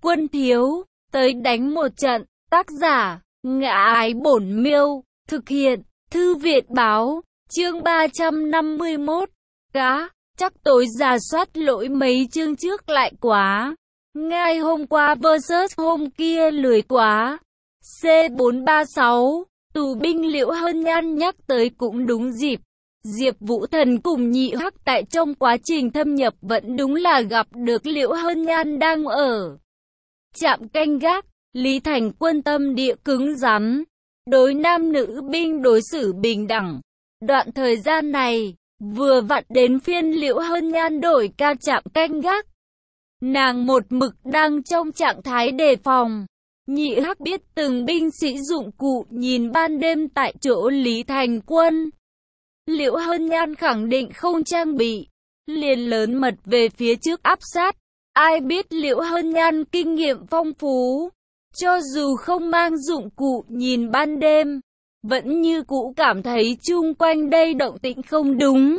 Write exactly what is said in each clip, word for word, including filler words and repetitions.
Quân thiếu, tới đánh một trận. Tác giả, Ngã Ái Bổn Miêu. Thực hiện, Thư Việt Báo. Chương ba trăm năm mươi mốt. Cá, chắc tối rà soát lỗi mấy chương trước lại quá. Ngay hôm qua versus hôm kia lười quá. C bốn ba sáu, tù binh Liễu Hân Nhan nhắc tới cũng đúng dịp. Diệp Vũ Thần cùng Nhị Hắc tại trong quá trình thâm nhập vẫn đúng là gặp được Liễu Hân Nhan đang ở trạm canh gác. Lý Thành Quân tâm địa cứng rắn, đối nam nữ binh đối xử bình đẳng. Đoạn thời gian này, vừa vặn đến phiên Liễu Hân Nhan đổi ca trạm canh gác. Nàng một mực đang trong trạng thái đề phòng. Nhị Hắc biết từng binh sĩ dụng cụ nhìn ban đêm tại chỗ Lý Thành Quân. Liễu Hân Nhan khẳng định không trang bị, liền lớn mật về phía trước áp sát. Ai biết Liễu Hân Nhan kinh nghiệm phong phú, cho dù không mang dụng cụ nhìn ban đêm, vẫn như cũ cảm thấy chung quanh đây động tĩnh không đúng.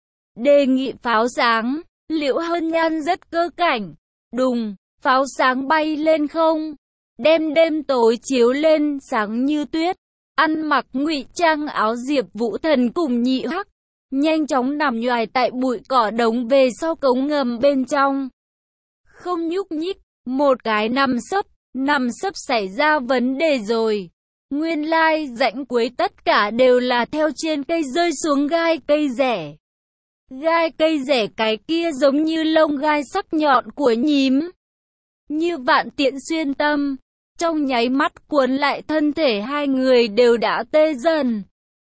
Đề nghị pháo sáng, Liễu Hân Nhan rất cơ cảnh. Đùng, pháo sáng bay lên không, đem đêm tối chiếu lên sáng như tuyết. Ăn mặc ngụy trang áo Diệp Vũ Thần cùng Nhị Hắc, nhanh chóng nằm nhoài tại bụi cỏ đống về sau cống ngầm bên trong. Không nhúc nhích, một cái nằm sấp, nằm sấp xảy ra vấn đề rồi. Nguyên lai rãnh cuối tất cả đều là theo trên cây rơi xuống gai cây rẻ. Gai cây rẻ cái kia giống như lông gai sắc nhọn của nhím, như vạn tiện xuyên tâm. Trong nháy mắt cuốn lại thân thể hai người đều đã tê dần.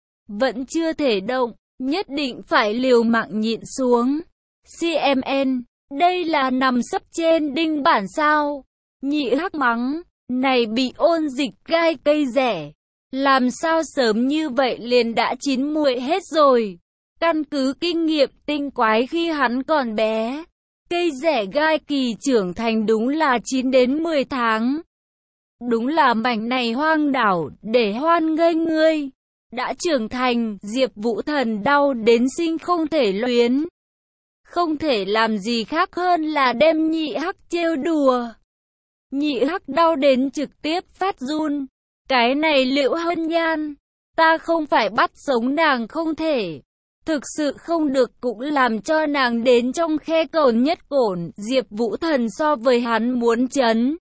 Vẫn chưa thể động, nhất định phải liều mạng nhịn xuống. xê em en, đây là nằm sấp trên đinh bản sao? Nhị Hắc mắng, này bị ôn dịch gai cây rẻ. Làm sao sớm như vậy liền đã chín muội hết rồi. Căn cứ kinh nghiệm tinh quái khi hắn còn bé, cây rẻ gai kỳ trưởng thành đúng là chín đến mười tháng. Đúng là mảnh này hoang đảo để hoan nghênh ngươi. Đã trưởng thành, Diệp Vũ Thần đau đến sinh không thể luyến. Không thể làm gì khác hơn là đem Nhị Hắc trêu đùa. Nhị Hắc đau đến trực tiếp phát run. Cái này Liễu Hân Nhan, ta không phải bắt sống nàng không thể. Thực sự không được cũng làm cho nàng đến trong khe cồn nhất cổn. Diệp Vũ Thần so với hắn muốn chấn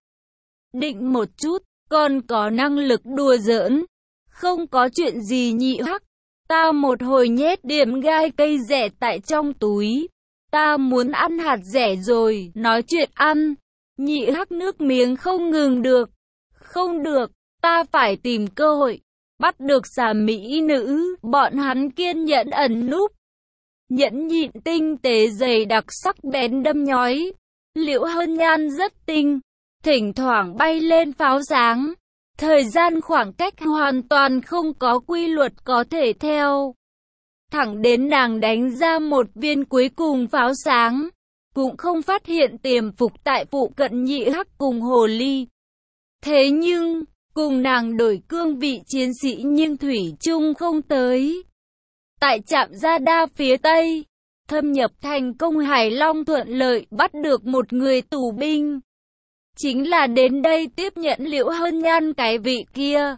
định một chút, còn có năng lực đùa giỡn. Không có chuyện gì Nhị Hắc, ta một hồi nhét điểm gai cây rẻ tại trong túi. Ta muốn ăn hạt rẻ rồi, nói chuyện ăn. Nhị Hắc nước miếng không ngừng được. Không được, ta phải tìm cơ hội, bắt được xà mỹ nữ. Bọn hắn kiên nhẫn ẩn núp, nhẫn nhịn tinh tế dày đặc sắc bén đâm nhói. Liễu Hân Nhan rất tinh, thỉnh thoảng bay lên pháo sáng. Thời gian khoảng cách hoàn toàn không có quy luật có thể theo. Thẳng đến nàng đánh ra một viên cuối cùng pháo sáng, cũng không phát hiện tiềm phục tại phụ cận Nhị Hắc cùng Hồ Ly. Thế nhưng, cùng nàng đổi cương vị chiến sĩ nhưng thủy chung không tới. Tại trạm Gia Đa phía Tây, thâm nhập thành công Hải Long thuận lợi bắt được một người tù binh. Chính là đến đây tiếp nhận Liễu Hân Nhan cái vị kia.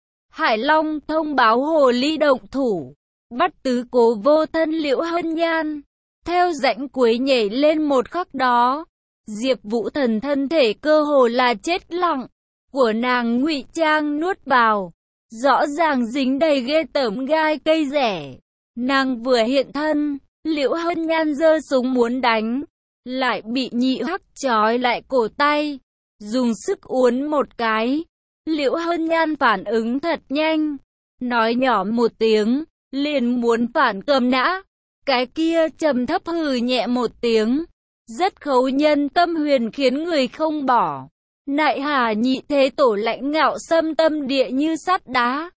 Hải Long thông báo Hồ Ly động thủ, bắt tứ cố vô thân Liễu Hân Nhan. Theo rãnh cuối nhảy lên một khắc đó, Diệp Vũ Thần thân thể cơ hồ là chết lặng của nàng ngụy trang nuốt vào, rõ ràng dính đầy ghê tởm gai cây rẻ. Nàng vừa hiện thân, Liễu Hân Nhan giơ súng muốn đánh, lại bị Nhị Hắc trói lại cổ tay, dùng sức uốn một cái. Liễu Hân Nhan phản ứng thật nhanh, nói nhỏ một tiếng, liền muốn phản cầm nã. Cái kia trầm thấp hừ nhẹ một tiếng, rất khấu nhân tâm huyền khiến người không bỏ. Nại hà nhị thế tổ lãnh ngạo xâm tâm địa như sắt đá,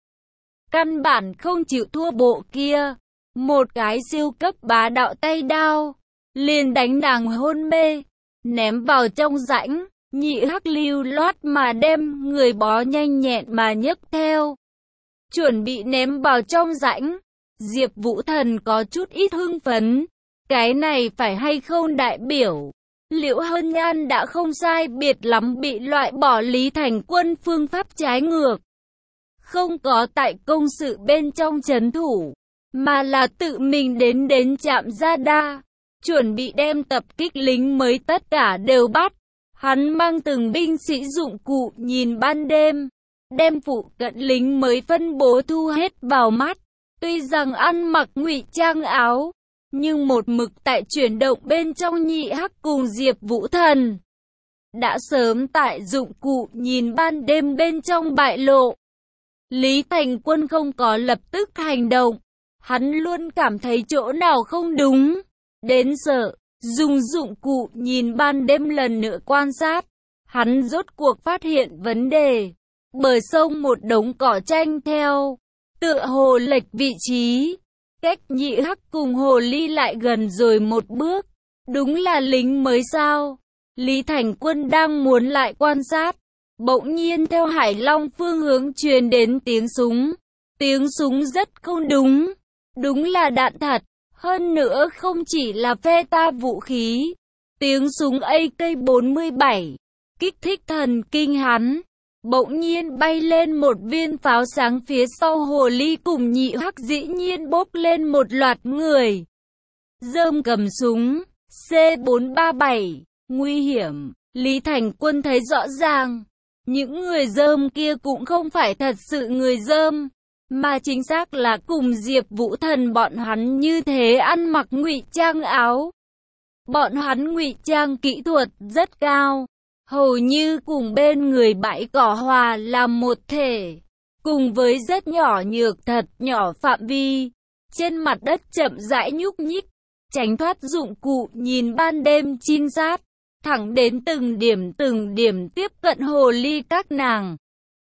căn bản không chịu thua bộ kia. Một cái siêu cấp bá đạo tay đao, liền đánh nàng hôn mê, ném vào trong rãnh. Nhị Hắc lưu loát mà đem người bó nhanh nhẹn mà nhấc theo, chuẩn bị ném vào trong rãnh. Diệp Vũ Thần có chút ít hưng phấn. Cái này phải hay không đại biểu Liễu Hân Nhan đã không sai biệt lắm bị loại bỏ Lý Thành Quân phương pháp trái ngược. Không có tại công sự bên trong trấn thủ, mà là tự mình đến đến trạm Gia Đa, chuẩn bị đem tập kích lính mới tất cả đều bắt. Hắn mang từng binh sĩ dụng cụ nhìn ban đêm, đem phụ cận lính mới phân bố thu hết vào mắt. Tuy rằng ăn mặc ngụy trang áo, nhưng một mực tại chuyển động bên trong Nhị Hắc cùng Diệp Vũ Thần đã sớm tại dụng cụ nhìn ban đêm bên trong bại lộ. Lý Thành Quân không có lập tức hành động, hắn luôn cảm thấy chỗ nào không đúng, đến sợ, dùng dụng cụ nhìn ban đêm lần nữa quan sát, hắn rốt cuộc phát hiện vấn đề. Bờ sông một đống cỏ tranh theo, tựa hồ lệch vị trí, cách Nhị Hắc cùng hồ ly lại gần rồi một bước. Đúng là lính mới sao? Lý Thành Quân đang muốn lại quan sát, bỗng nhiên theo Hải Long phương hướng truyền đến tiếng súng. Tiếng súng rất không đúng, đúng là đạn thật, hơn nữa không chỉ là phe ta vũ khí. Tiếng súng A K bốn mươi bảy, kích thích thần kinh hắn. Bỗng nhiên bay lên một viên pháo sáng, phía sau hồ ly cùng Nhị Hắc dĩ nhiên bốc lên một loạt người. Rơm cầm súng, C bốn ba bảy, nguy hiểm. Lý Thành Quân thấy rõ ràng, những người rơm kia cũng không phải thật sự người rơm, mà chính xác là cùng Diệp Vũ Thần bọn hắn như thế ăn mặc ngụy trang áo. Bọn hắn ngụy trang kỹ thuật rất cao, hầu như cùng bên người bãi cỏ hòa làm một thể, cùng với rất nhỏ nhược thật nhỏ phạm vi, trên mặt đất chậm rãi nhúc nhích, tránh thoát dụng cụ nhìn ban đêm trinh sát, thẳng đến từng điểm từng điểm tiếp cận hồ ly các nàng.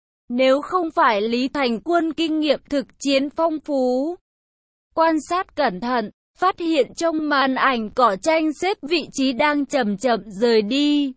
Nếu không phải Lý Thành Quân kinh nghiệm thực chiến phong phú, quan sát cẩn thận, phát hiện trong màn ảnh cỏ tranh xếp vị trí đang chậm chậm rời đi,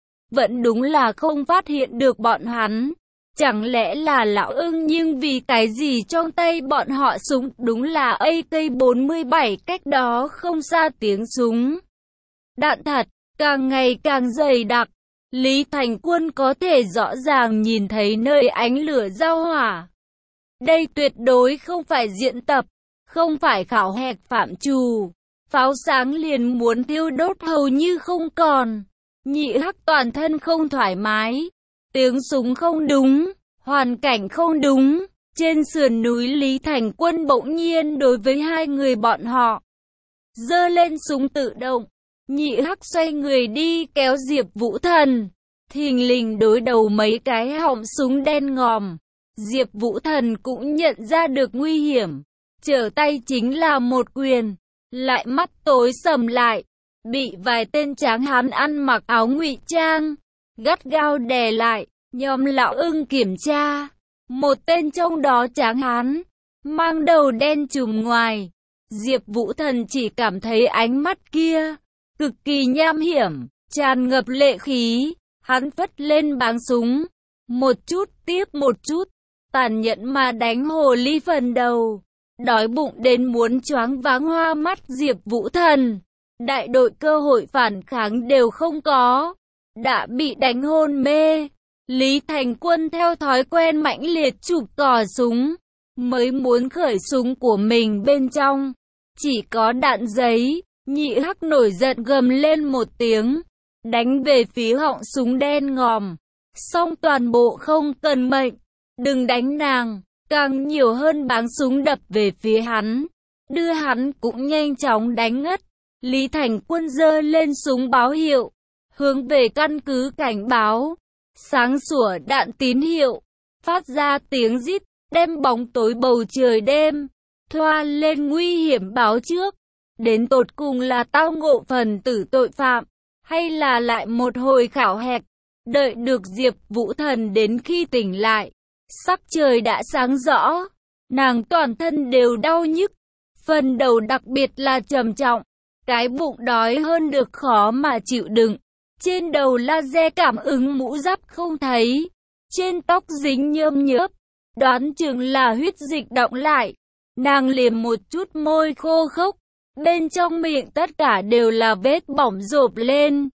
vẫn đúng là không phát hiện được bọn hắn. Chẳng lẽ là lão ưng, nhưng vì cái gì trong tay bọn họ súng đúng là A K bốn mươi bảy, cách đó không xa tiếng súng. Đạn thật, càng ngày càng dày đặc. Lý Thành Quân có thể rõ ràng nhìn thấy nơi ánh lửa giao hỏa. Đây tuyệt đối không phải diễn tập, không phải khảo hạch phạm trù. Pháo sáng liền muốn thiêu đốt hầu như không còn. Nhị Hắc toàn thân không thoải mái. Tiếng súng không đúng, hoàn cảnh không đúng. Trên sườn núi Lý Thành Quân bỗng nhiên đối với hai người bọn họ giơ lên súng tự động. Nhị Hắc xoay người đi kéo Diệp Vũ Thần, thình lình đối đầu mấy cái họng súng đen ngòm. Diệp Vũ Thần cũng nhận ra được nguy hiểm, trở tay chính là một quyền, lại mắt tối sầm lại, bị vài tên tráng hán ăn mặc áo ngụy trang gắt gao đè lại. Nhóm lão ưng kiểm tra, một tên trong đó tráng hán mang đầu đen trùm ngoài. Diệp Vũ Thần chỉ cảm thấy ánh mắt kia cực kỳ nham hiểm, tràn ngập lệ khí. Hắn phất lên báng súng, một chút tiếp một chút, tàn nhẫn mà đánh hồ ly phần đầu. Đói bụng đến muốn choáng váng hoa mắt Diệp Vũ Thần, đại đội cơ hội phản kháng đều không có, đã bị đánh hôn mê. Lý Thành Quân theo thói quen mãnh liệt chụp cò súng, mới muốn khởi súng của mình bên trong chỉ có đạn giấy. Nhị Hắc nổi giận gầm lên một tiếng, đánh về phía họng súng đen ngòm. Xong toàn bộ không cần mệnh, đừng đánh nàng, càng nhiều hơn báng súng đập về phía hắn, đưa hắn cũng nhanh chóng đánh ngất. Lý Thành Quân giơ lên súng báo hiệu, hướng về căn cứ cảnh báo. Sáng sủa đạn tín hiệu, phát ra tiếng rít, đem bóng tối bầu trời đêm thoa lên nguy hiểm báo trước. Đến tột cùng là tao ngộ phần tử tội phạm, hay là lại một hồi khảo hạch. Đợi được Diệp Vũ Thần đến khi tỉnh lại, sắc trời đã sáng rõ, nàng toàn thân đều đau nhức, phần đầu đặc biệt là trầm trọng, cái bụng đói hơn được khó mà chịu đựng. Trên đầu laser cảm ứng mũ giáp không thấy, trên tóc dính nhơm nhớp, đoán chừng là huyết dịch đọng lại. Nàng liếm một chút môi khô khốc, bên trong miệng tất cả đều là vết bỏng rộp lên.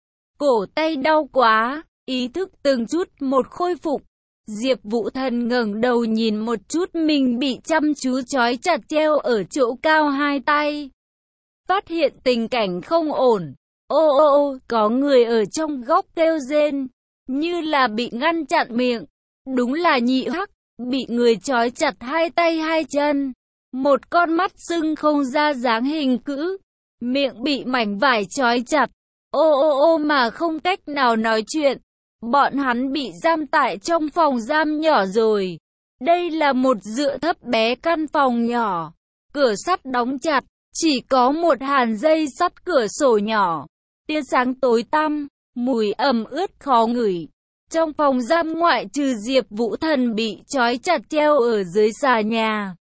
cổ tay đau quá, ý thức từng chút một khôi phục. Diệp Vũ Thần ngẩng đầu nhìn một chút mình bị chăm chú trói chặt treo ở chỗ cao hai tay. Phát hiện tình cảnh không ổn. Ô ô ô, có người ở trong góc kêu rên, như là bị ngăn chặn miệng. Đúng là Nhị Hắc, bị người trói chặt hai tay hai chân. Một con mắt sưng không ra dáng hình cữ, miệng bị mảnh vải trói chặt. Ô ô ô mà không cách nào nói chuyện. Bọn hắn bị giam tại trong phòng giam nhỏ rồi. Đây là một dựa thấp bé căn phòng nhỏ. Cửa sắt đóng chặt, chỉ có một hàn dây sắt cửa sổ nhỏ. Tia sáng tối tăm, mùi ẩm ướt khó ngửi. Trong phòng giam ngoại trừ Diệp Vũ Thần bị trói chặt treo ở dưới xà nhà.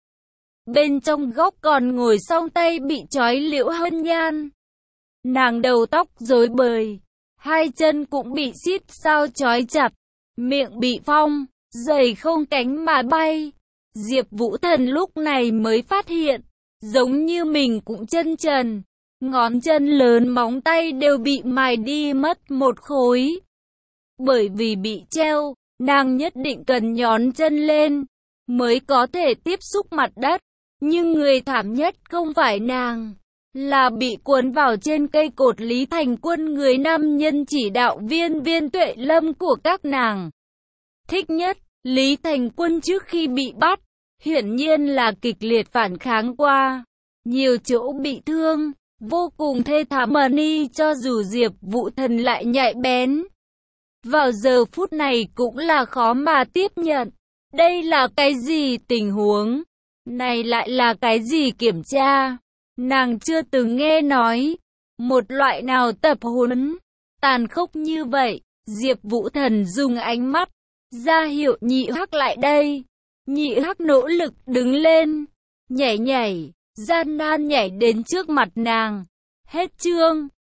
Bên trong góc còn ngồi song tay bị trói Liễu Hân Nhan. Nàng đầu tóc rối bời, hai chân cũng bị xít sao trói chặt, miệng bị phong, giày không cánh mà bay. Diệp Vũ Thần lúc này mới phát hiện, giống như mình cũng chân trần, ngón chân lớn móng tay đều bị mài đi mất một khối. Bởi vì bị treo, nàng nhất định cần nhón chân lên, mới có thể tiếp xúc mặt đất. Nhưng người thảm nhất không phải nàng, là bị cuốn vào trên cây cột Lý Thành Quân, người nam nhân chỉ đạo viên Viên Tuệ Lâm của các nàng. Thích nhất, Lý Thành Quân trước khi bị bắt, hiển nhiên là kịch liệt phản kháng qua, nhiều chỗ bị thương, vô cùng thê thảm mà ni cho dù Diệp Vũ Thần lại nhạy bén. Vào giờ phút này cũng là khó mà tiếp nhận. Đây là cái gì tình huống? Này lại là cái gì kiểm tra? Nàng chưa từng nghe nói một loại nào tập huấn tàn khốc như vậy. Diệp Vũ Thần dùng ánh mắt ra hiệu Nhị Hắc lại đây. Nhị Hắc nỗ lực đứng lên, nhảy nhảy, gian nan nhảy đến trước mặt nàng. Hết chương.